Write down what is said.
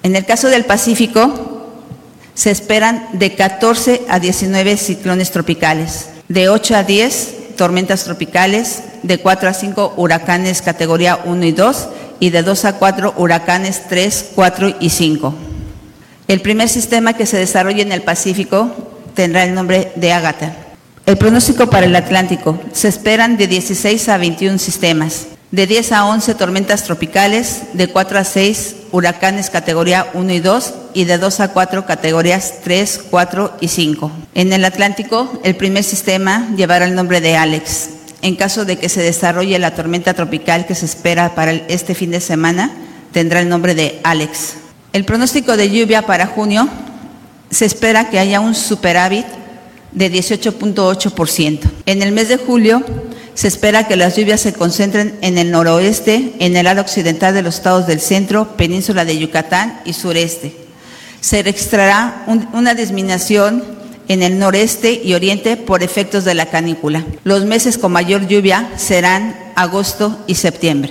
En el caso del Pacífico, se esperan de 14 a 19 ciclones tropicales, de 8 a 10 tormentas tropicales, de 4 a 5 huracanes categoría 1 y 2 y de 2 a 4 huracanes 3, 4 y 5. El primer sistema que se desarrolla en el Pacífico tendrá el nombre de Ágata. El pronóstico para el Atlántico: se esperan de 16 a 21 sistemas, de 10 a 11 tormentas tropicales, de 4 a 6 huracanes categoría 1 y 2 y de 2 a 4 categorías 3, 4 y 5. En el Atlántico, el primer sistema llevará el nombre de Alex. En caso de que se desarrolle la tormenta tropical que se espera para este fin de semana, tendrá el nombre de Alex. El pronóstico de lluvia para junio: se espera que haya un superávit de 18.8%. En el mes de julio, se espera que las lluvias se concentren en el noroeste, en el área occidental de los estados del centro, península de Yucatán y sureste. Se registrará una disminución en el noreste y oriente por efectos de la canícula. Los meses con mayor lluvia serán agosto y septiembre.